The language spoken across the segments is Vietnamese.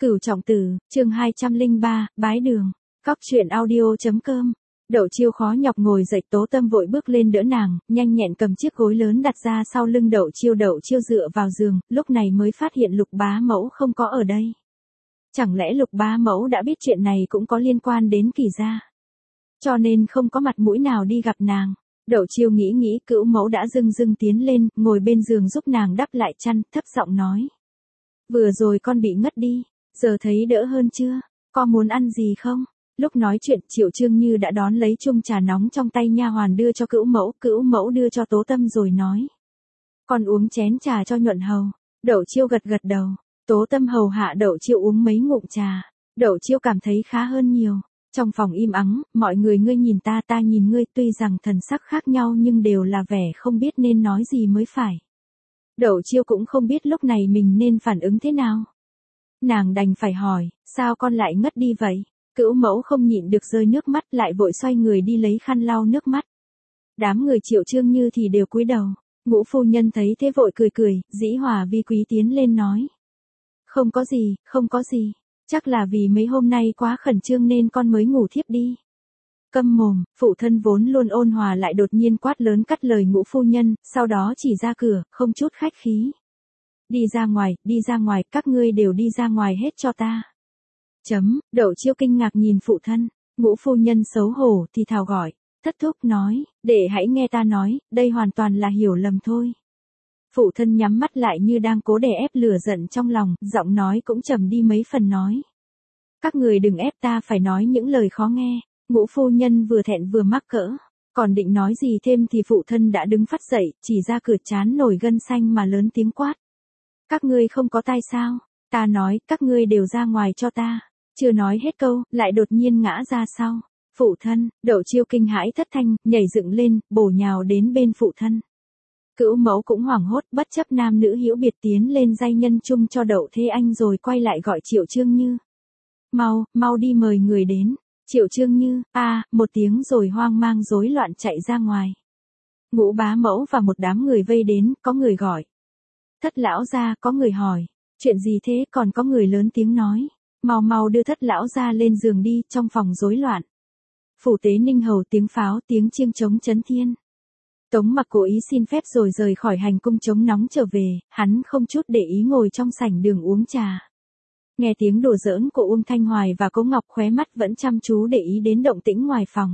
Cửu Trọng Tử, chương 203, bái đường. Cóc truyện audio.com. Đậu Chiêu khó nhọc ngồi dậy, Tố Tâm vội bước lên đỡ nàng, nhanh nhẹn cầm chiếc gối lớn đặt ra sau lưng Đậu Chiêu dựa vào giường, lúc này mới phát hiện Lục bá mẫu không có ở đây. Chẳng lẽ Lục bá mẫu đã biết chuyện này cũng có liên quan đến Kỳ gia, cho nên không có mặt mũi nào đi gặp nàng. Đậu Chiêu nghĩ, Cữu mẫu đã dưng tiến lên, ngồi bên giường giúp nàng đắp lại chăn, thấp giọng nói: vừa rồi con bị ngất đi, giờ thấy đỡ hơn chưa, con muốn ăn gì không? Lúc nói chuyện, Triệu Trương Như đã đón lấy chung trà nóng trong tay nha hoàn đưa cho Cữu mẫu đưa cho Tố Tâm rồi nói: con uống chén trà cho nhuận hầu. Đậu Chiêu gật đầu. Tố Tâm hầu hạ Đậu Chiêu uống mấy ngụm trà. Đậu Chiêu cảm thấy khá hơn nhiều. Trong phòng im ắng, mọi người ngươi nhìn ta nhìn ngươi, tuy rằng thần sắc khác nhau nhưng đều là vẻ không biết nên nói gì mới phải. Đậu Chiêu cũng không biết lúc này mình nên phản ứng thế nào. Nàng đành phải hỏi: sao con lại ngất đi vậy? Cữu mẫu không nhịn được rơi nước mắt, lại vội xoay người đi lấy khăn lau nước mắt. Đám người Triệu Trương Như thì đều cúi đầu. Ngũ phu nhân thấy thế vội cười, dĩ hòa vi quý tiến lên nói: không có gì, chắc là vì mấy hôm nay quá khẩn trương nên con mới ngủ thiếp đi. Câm mồm. Phụ thân vốn luôn ôn hòa lại đột nhiên quát lớn cắt lời ngũ phu nhân, sau đó chỉ ra cửa, không chút khách khí: đi ra ngoài, các ngươi đều đi ra ngoài hết cho ta. Đậu Chiêu kinh ngạc nhìn phụ thân. Ngũ phu nhân xấu hổ thì thào gọi: thất thúc nói, để hãy nghe ta nói, đây hoàn toàn là hiểu lầm thôi. Phụ thân nhắm mắt lại như đang cố đè ép lửa giận trong lòng, giọng nói cũng trầm đi mấy phần nói: các người đừng ép ta phải nói những lời khó nghe. Ngũ phu nhân vừa thẹn vừa mắc cỡ, còn định nói gì thêm thì phụ thân đã đứng phát dậy, chỉ ra cửa trán nổi gân xanh mà lớn tiếng quát: các ngươi không có tai sao? Ta nói, các ngươi đều ra ngoài cho ta. Chưa nói hết câu, lại đột nhiên ngã ra sau. Phụ thân. Đậu Chiêu kinh hãi thất thanh, nhảy dựng lên, bổ nhào đến bên phụ thân. Cữu mẫu cũng hoảng hốt, bất chấp nam nữ hữu biệt tiến lên giai nhân chung cho Đậu Thế Anh rồi quay lại gọi Triệu Trương Như: mau đi mời người đến. Triệu Trương Như, một tiếng rồi hoang mang rối loạn chạy ra ngoài. Ngũ bá mẫu và một đám người vây đến, có người gọi: thất lão gia, có người hỏi: chuyện gì thế? Còn có người lớn tiếng nói: mau đưa thất lão gia lên giường đi. Trong phòng rối loạn. Phủ tế Ninh Hầu, tiếng pháo, tiếng chiêng trống chấn thiên. Tống Mặc cố ý xin phép rồi rời khỏi hành cung chống nóng trở về, hắn không chút để ý ngồi trong sảnh đường uống trà. Nghe tiếng đùa giỡn của Thanh Hoài và Cố Ngọc, khóe mắt vẫn chăm chú để ý đến động tĩnh ngoài phòng.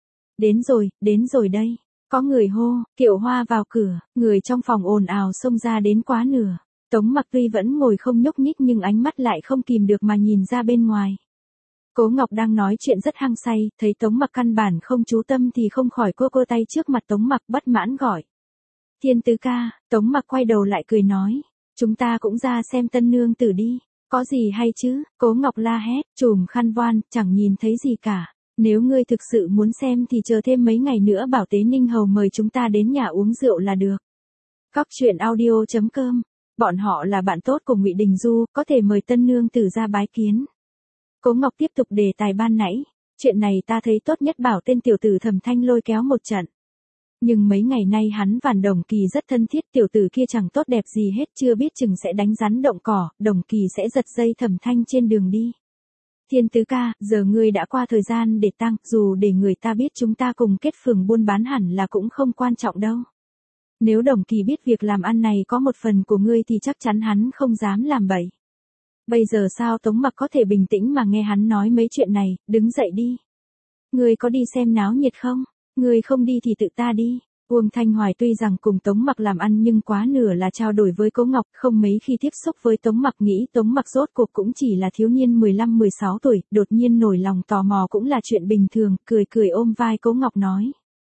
Đến rồi đây. Có người hô: Kiệu Hoa vào cửa. Người trong phòng ồn ào xông ra đến quá nửa. Tống Mặc tuy vẫn ngồi không nhúc nhích nhưng ánh mắt lại không kìm được mà nhìn ra bên ngoài. Cố Ngọc đang nói chuyện rất hăng say, thấy Tống Mặc căn bản không chú tâm thì không khỏi cô tay trước mặt Tống Mặc, bất mãn gọi: Thiên tứ ca. Tống Mặc quay đầu lại cười nói: chúng ta cũng ra xem tân nương tử đi. Có gì hay chứ? Cố Ngọc la hét, chùm khăn voan, chẳng nhìn thấy gì cả. Nếu ngươi thực sự muốn xem thì chờ thêm mấy ngày nữa bảo Tế Ninh Hầu mời chúng ta đến nhà uống rượu là được. Cóc truyện audio.com. Bọn họ là bạn tốt của Ngụy Đình Du, có thể mời tân nương tử ra bái kiến. Cố Ngọc tiếp tục đề tài ban nãy: chuyện này ta thấy tốt nhất bảo tên tiểu tử Thẩm Thanh lôi kéo một trận. Nhưng mấy ngày nay hắn và Đồng Kỳ rất thân thiết, tiểu tử kia chẳng tốt đẹp gì hết, chưa biết chừng sẽ đánh rắn động cỏ, Đồng Kỳ sẽ giật dây Thẩm Thanh trên đường đi. Thiên tứ ca, giờ ngươi đã qua thời gian để tăng, dù để người ta biết chúng ta cùng kết phường buôn bán hẳn là cũng không quan trọng đâu. Nếu Đồng Kỳ biết việc làm ăn này có một phần của ngươi thì chắc chắn hắn không dám làm bậy. Bây giờ sao? Tống Mặc có thể bình tĩnh mà nghe hắn nói mấy chuyện này, đứng dậy đi. Ngươi có đi xem náo nhiệt không? Ngươi không đi thì tự ta đi. Thanh Hoài tuy rằng cùng Tống Mặc làm ăn nhưng quá nửa là trao đổi với Cố Ngọc, không mấy khi tiếp xúc với Tống Mặc, nghĩ Tống Mặc rốt cuộc cũng chỉ là thiếu niên 15-16 tuổi, đột nhiên nổi lòng tò mò cũng là chuyện bình thường, cười ôm vai Cố Ngọc nói: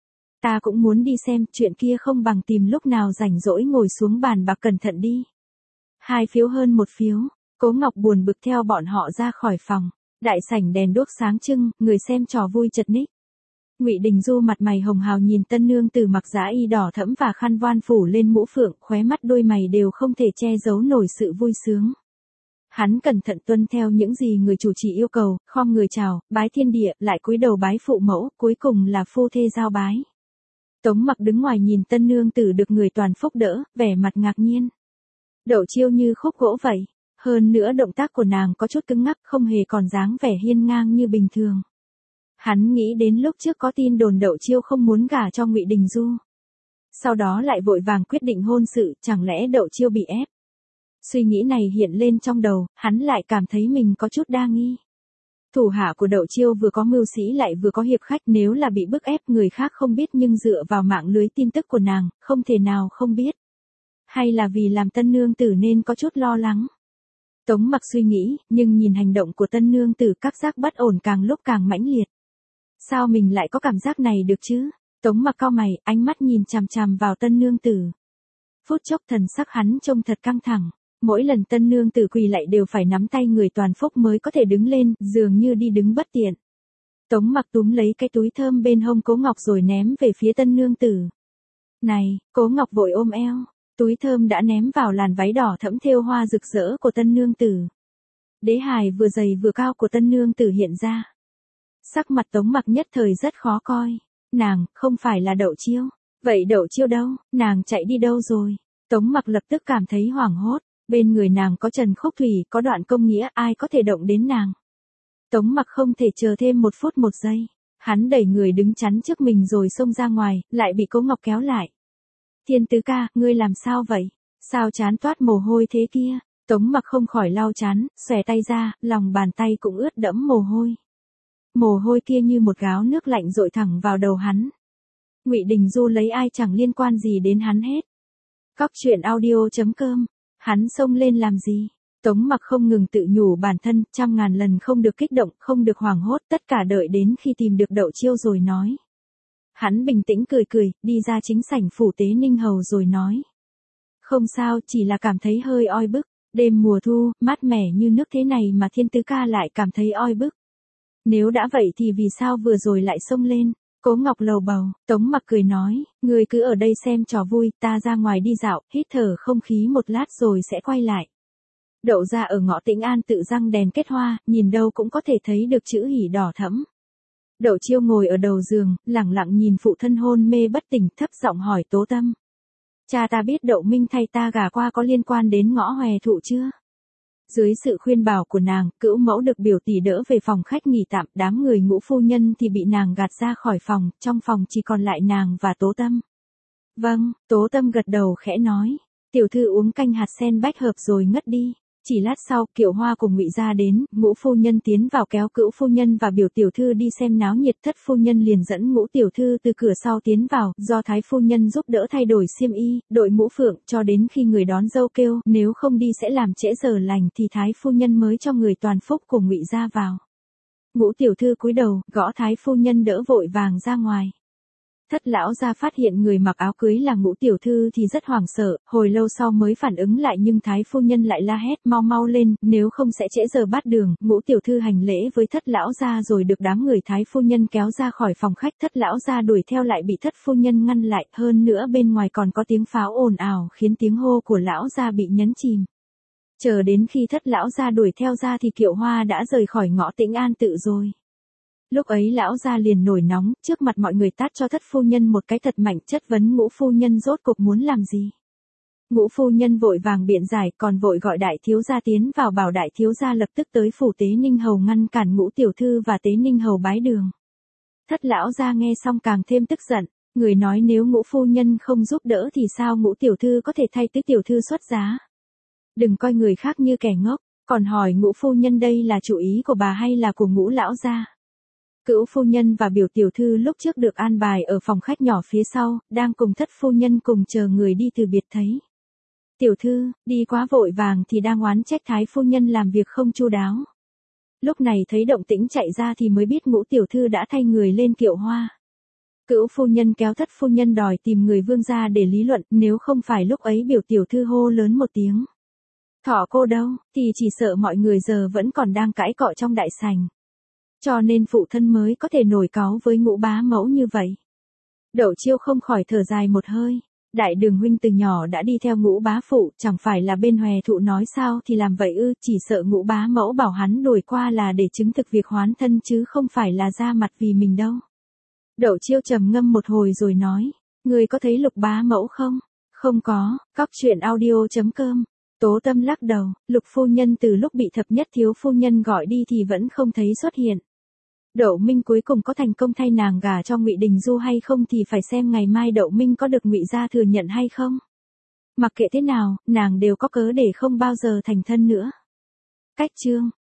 ta cũng muốn đi xem, chuyện kia không bằng tìm lúc nào rảnh rỗi ngồi xuống bàn bạc cẩn thận đi. 2 phiếu hơn 1 phiếu. Cố Ngọc buồn bực theo bọn họ ra khỏi phòng. Đại sảnh đèn đuốc sáng trưng, người xem trò vui chật ních. Ngụy Đình Du mặt mày hồng hào nhìn tân nương tử mặc dã y đỏ thẫm và khăn voan phủ lên mũ phượng, khóe mắt đôi mày đều không thể che giấu nổi sự vui sướng. Hắn cẩn thận tuân theo những gì người chủ trì yêu cầu, khom người chào, bái thiên địa, lại cúi đầu bái phụ mẫu, cuối cùng là phu thê giao bái. Tống Mặc đứng ngoài nhìn tân nương tử được người toàn phúc đỡ, vẻ mặt ngạc nhiên. Đậu Chiêu như khúc gỗ vậy. Hơn nữa động tác của nàng có chút cứng ngắc, không hề còn dáng vẻ hiên ngang như bình thường. Hắn nghĩ đến lúc trước có tin đồn Đậu Chiêu không muốn gả cho Ngụy Đình Du. Sau đó lại vội vàng quyết định hôn sự, chẳng lẽ Đậu Chiêu bị ép. Suy nghĩ này hiện lên trong đầu, hắn lại cảm thấy mình có chút đa nghi. Thủ hạ của Đậu Chiêu vừa có mưu sĩ lại vừa có hiệp khách, nếu là bị bức ép người khác không biết nhưng dựa vào mạng lưới tin tức của nàng, không thể nào không biết. Hay là vì làm tân nương tử nên có chút lo lắng. Tống Mặc suy nghĩ, nhưng nhìn hành động của tân nương tử các giác bất ổn càng lúc càng mãnh liệt. Sao mình lại có cảm giác này được chứ? Tống Mặc cau mày, ánh mắt nhìn chằm chằm vào tân nương tử. Phút chốc thần sắc hắn trông thật căng thẳng. Mỗi lần tân nương tử quỳ lại đều phải nắm tay người toàn phúc mới có thể đứng lên, dường như đi đứng bất tiện. Tống Mặc túm lấy cái túi thơm bên hông Cố Ngọc rồi ném về phía tân nương tử. Này, Cố Ngọc vội ôm eo, túi thơm đã ném vào làn váy đỏ thẫm thêu hoa rực rỡ của tân nương tử. Đế hài vừa dày vừa cao của tân nương tử hiện ra. Sắc mặt Tống Mặc nhất thời rất khó coi. Nàng, không phải là Đậu Chiêu. Vậy Đậu Chiêu đâu, nàng chạy đi đâu rồi? Tống Mặc lập tức cảm thấy hoảng hốt. Bên người nàng có Trần Khúc Thủy, có Đoạn Công Nghĩa, ai có thể động đến nàng. Tống Mặc không thể chờ thêm 1 phút 1 giây. Hắn đẩy người đứng chắn trước mình rồi xông ra ngoài, lại bị Cố Ngọc kéo lại. Thiên Tứ ca, ngươi làm sao vậy? Sao trán toát mồ hôi thế kia? Tống Mặc không khỏi lau trán, xòe tay ra, lòng bàn tay cũng ướt đẫm mồ hôi. Mồ hôi kia như một gáo nước lạnh dội thẳng vào đầu hắn. Ngụy Đình Du lấy ai chẳng liên quan gì đến hắn hết. Cóc truyện audio.com. Hắn xông lên làm gì? Tống Mặc không ngừng tự nhủ bản thân, 100.000 lần không được kích động, không được hoảng hốt, tất cả đợi đến khi tìm được Đậu Chiêu rồi nói. Hắn bình tĩnh cười cười, đi ra chính sảnh phủ Tế Ninh Hầu rồi nói. Không sao, chỉ là cảm thấy hơi oi bức, đêm mùa thu, mát mẻ như nước thế này mà Thiên Tứ ca lại cảm thấy oi bức. Nếu đã vậy thì vì sao vừa rồi lại xông lên? Cố Ngọc lầu bầu, Tống Mặc cười nói, ngươi cứ ở đây xem trò vui, ta ra ngoài đi dạo, hít thở không khí một lát rồi sẽ quay lại. Đậu ra ở ngõ Tĩnh An tự răng đèn kết hoa, nhìn đâu cũng có thể thấy được chữ hỉ đỏ thẫm. Đậu Chiêu ngồi ở đầu giường, lẳng lặng nhìn phụ thân hôn mê bất tỉnh, thấp giọng hỏi Tố Tâm. Cha ta biết Đậu Minh thay ta gả qua có liên quan đến ngõ Hòe Thụ chưa? Dưới sự khuyên bảo của nàng, Cữu Mẫu được biểu tỷ đỡ về phòng khách nghỉ tạm, đám người Ngũ phu nhân thì bị nàng gạt ra khỏi phòng, trong phòng chỉ còn lại nàng và Tố Tâm. Vâng, Tố Tâm gật đầu khẽ nói, tiểu thư uống canh hạt sen bách hợp rồi ngất đi. Chỉ lát sau, Kiệu Hoa cùng Ngụy gia đến, Ngũ phu nhân tiến vào kéo Cữu phu nhân và biểu tiểu thư đi xem náo nhiệt, Thất phu nhân liền dẫn Ngũ tiểu thư từ cửa sau tiến vào, do Thái phu nhân giúp đỡ thay đổi xiêm y, đội mũ phượng, cho đến khi người đón dâu kêu, nếu không đi sẽ làm trễ giờ lành thì Thái phu nhân mới cho người toàn phúc của Ngụy gia vào. Ngũ tiểu thư cúi đầu, gõ Thái phu nhân đỡ vội vàng ra ngoài. Thất lão gia phát hiện người mặc áo cưới là Ngũ tiểu thư thì rất hoảng sợ, hồi lâu sau mới phản ứng lại nhưng Thái phu nhân lại la hét mau mau lên, nếu không sẽ trễ giờ bát đường. Ngũ tiểu thư hành lễ với Thất lão gia rồi được đám người Thái phu nhân kéo ra khỏi phòng khách, Thất lão gia đuổi theo lại bị Thất phu nhân ngăn lại, hơn nữa bên ngoài còn có tiếng pháo ồn ào khiến tiếng hô của lão gia bị nhấn chìm. Chờ đến khi Thất lão gia đuổi theo ra thì Kiệu Hoa đã rời khỏi ngõ Tĩnh An tự rồi. Lúc ấy lão gia liền nổi nóng, trước mặt mọi người tát cho Thất phu nhân một cái thật mạnh, chất vấn Ngũ phu nhân rốt cuộc muốn làm gì. Ngũ phu nhân vội vàng biện giải, còn vội gọi đại thiếu gia tiến vào bảo đại thiếu gia lập tức tới phủ Tế Ninh Hầu ngăn cản Ngũ tiểu thư và Tế Ninh Hầu bái đường. Thất lão gia nghe xong càng thêm tức giận, người nói nếu Ngũ phu nhân không giúp đỡ thì sao Ngũ tiểu thư có thể thay Tứ tiểu thư xuất giá. Đừng coi người khác như kẻ ngốc, còn hỏi Ngũ phu nhân đây là chủ ý của bà hay là của Ngũ lão gia. Cữu phu nhân và biểu tiểu thư lúc trước được an bài ở phòng khách nhỏ phía sau, đang cùng Thất phu nhân cùng chờ người đi từ biệt thấy. Tiểu thư, đi quá vội vàng thì đang oán trách Thái phu nhân làm việc không chu đáo. Lúc này thấy động tĩnh chạy ra thì mới biết Ngũ tiểu thư đã thay người lên Kiệu Hoa. Cữu phu nhân kéo Thất phu nhân đòi tìm người Vương gia để lý luận, nếu không phải lúc ấy biểu tiểu thư hô lớn một tiếng. Thỏ cô đâu, thì chỉ sợ mọi người giờ vẫn còn đang cãi cọ trong đại sảnh. Cho nên phụ thân mới có thể nổi cáu với Ngũ bá mẫu như vậy. Đậu Chiêu không khỏi thở dài một hơi. Đại đường huynh từ nhỏ đã đi theo Ngũ bá phụ, chẳng phải là bên Hòe Thụ nói sao thì làm vậy ư, chỉ sợ Ngũ bá mẫu bảo hắn đuổi qua là để chứng thực việc hoán thân chứ không phải là ra mặt vì mình đâu. Đậu Chiêu trầm ngâm một hồi rồi nói, người có thấy Lục bá mẫu không? Không có, cóc truyện audio.com. Tố Tâm lắc đầu, Lục phu nhân từ lúc bị thập nhất thiếu phu nhân gọi đi thì vẫn không thấy xuất hiện. Đậu Minh cuối cùng có thành công thay nàng gả cho Ngụy Đình Du hay không thì phải xem ngày mai Đậu Minh có được Ngụy gia thừa nhận hay không. Mặc kệ thế nào, nàng đều có cớ để không bao giờ thành thân nữa. Cách chương